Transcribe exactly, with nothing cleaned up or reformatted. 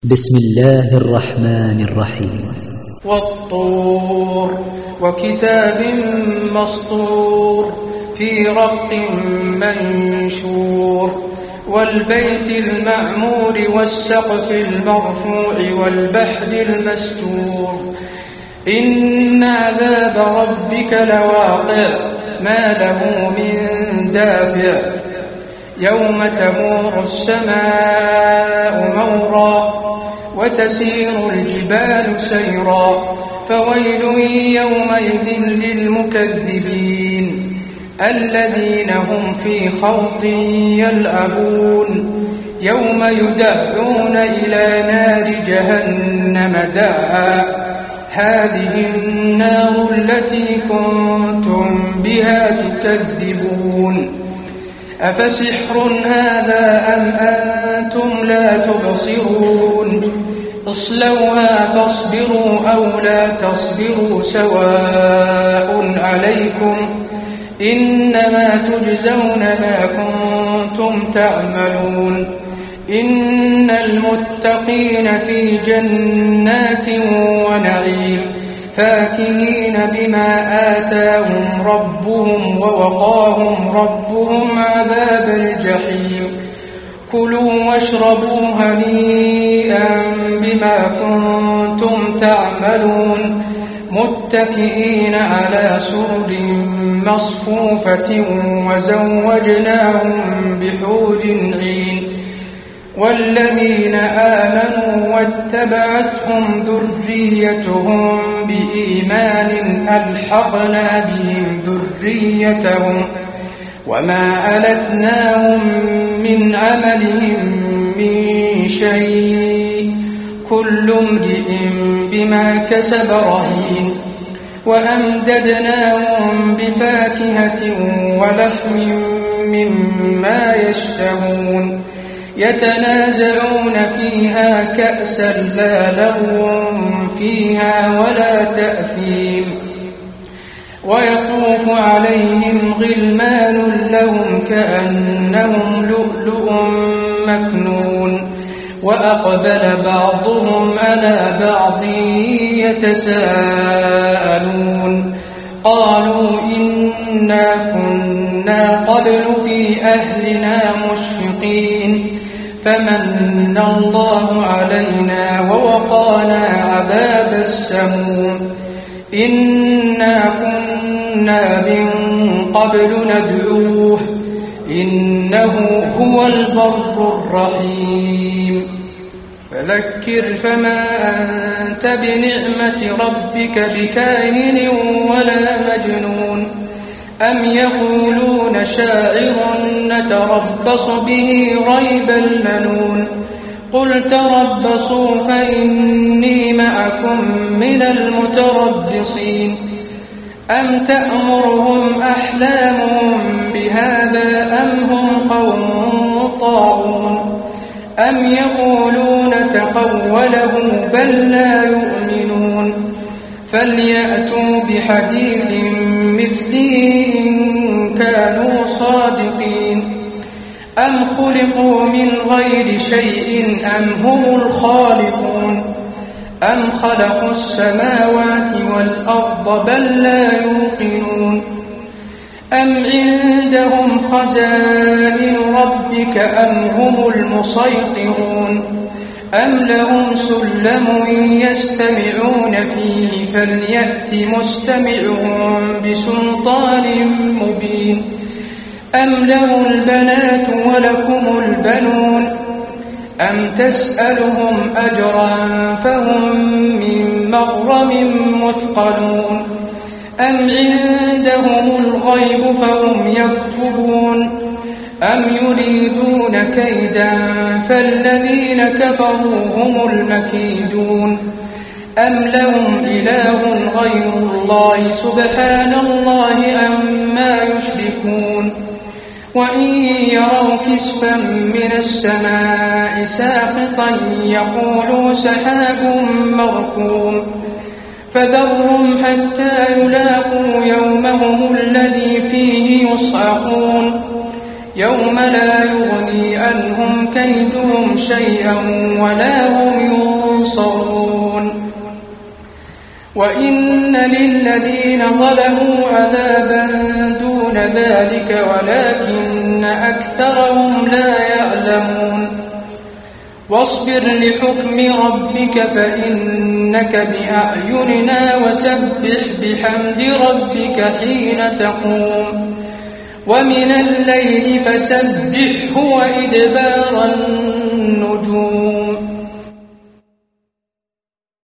بسم الله الرحمن الرحيم. والطور وكتاب مسطور في رق منشور والبيت المعمور والسقف المرفوع والبحر المسجور إن عذاب ربك لواقع ما له من دافع يوم تمور السماء مورا وتسير الجبال سيرا فويل يومئذ للمكذبين الذين هم في خوض يلعبون يوم يدعون إلى نار جهنم دعا هذه النار التي كنتم بها تكذبون أفسحر هذا أم أنتم لا تبصرون اصلوها فاصبروا أو لا تصبروا سواء عليكم إنما تجزون ما كنتم تعملون إن المتقين في جنات ونعيم فاكهين بما آتاهم ربهم ووقاهم ربهم عذاب الجحيم كلوا واشربوا هنيئا بما كنتم تعملون متكئين على سرر مصفوفة وزوجناهم بحور عين والذين آمنوا واتبعتهم ذريتهم بإيمان ألحقنا بهم ذريتهم وما ألتناهم من عملهم من شيء كل امرئ بما كسب رهين وأمددناهم بفاكهة ولحم مما يشتهون يتنازعون فيها كأسا لا لغو فيها ولا تأثيم ويطوف عليهم غلمان لهم كأنهم لؤلؤ مكنون وأقبل بعضهم على بعض يتساءلون قالوا إنا كنا قبل في أهلنا مشفقين فمن الله علينا ووقانا عذاب السموم إنا كنا من قبل ندعوه إنه هو البر الرحيم فذكر فما أنت بنعمة ربك بكاهن ولا مجنون أم يقولون شاعر نتربص به ريب المنون قل تربصوا فإني معكم من المتربصين أم تأمرهم أحلامهم بهذا أم هم قوم طاغون أم يقولون تقوله بل لا يؤمنون فليأتوا بحديث مثله إن كانوا صادقين أم خلقوا من غير شيء أم هم الخالقون أم خلقوا السماوات والأرض بل لا يوقنون أم عندهم خزائن ربك أم هم المسيطرون أم لهم سلم يستمعون فيه فليأت مستمعهم بسلطان مبين أم له البنات ولكم البنون أم تسألهم أجرا فهم من مغرم مثقلون أم عندهم الغيب فهم يكتبون أم يريدون كيدا فالذين كفروا هم المكيدون أم لهم إله غير الله سبحان الله أما يشركون وإن يروا كسفا من السماء ساقطا يقولوا سحاب مركوم فذرهم حتى يلاقوا يومهم الذي فيه يصعقون يوم لا يغني عنهم كيدهم شيئا ولا هم ينصرون وإن للذين ظلموا عذابا دون ذلك ولكن أكثرهم لا يعلمون واصبر لحكم ربك فإنك بأعيننا وسبح بحمد ربك حين تقوم ومن الليل فسبحه وإدبار النجوم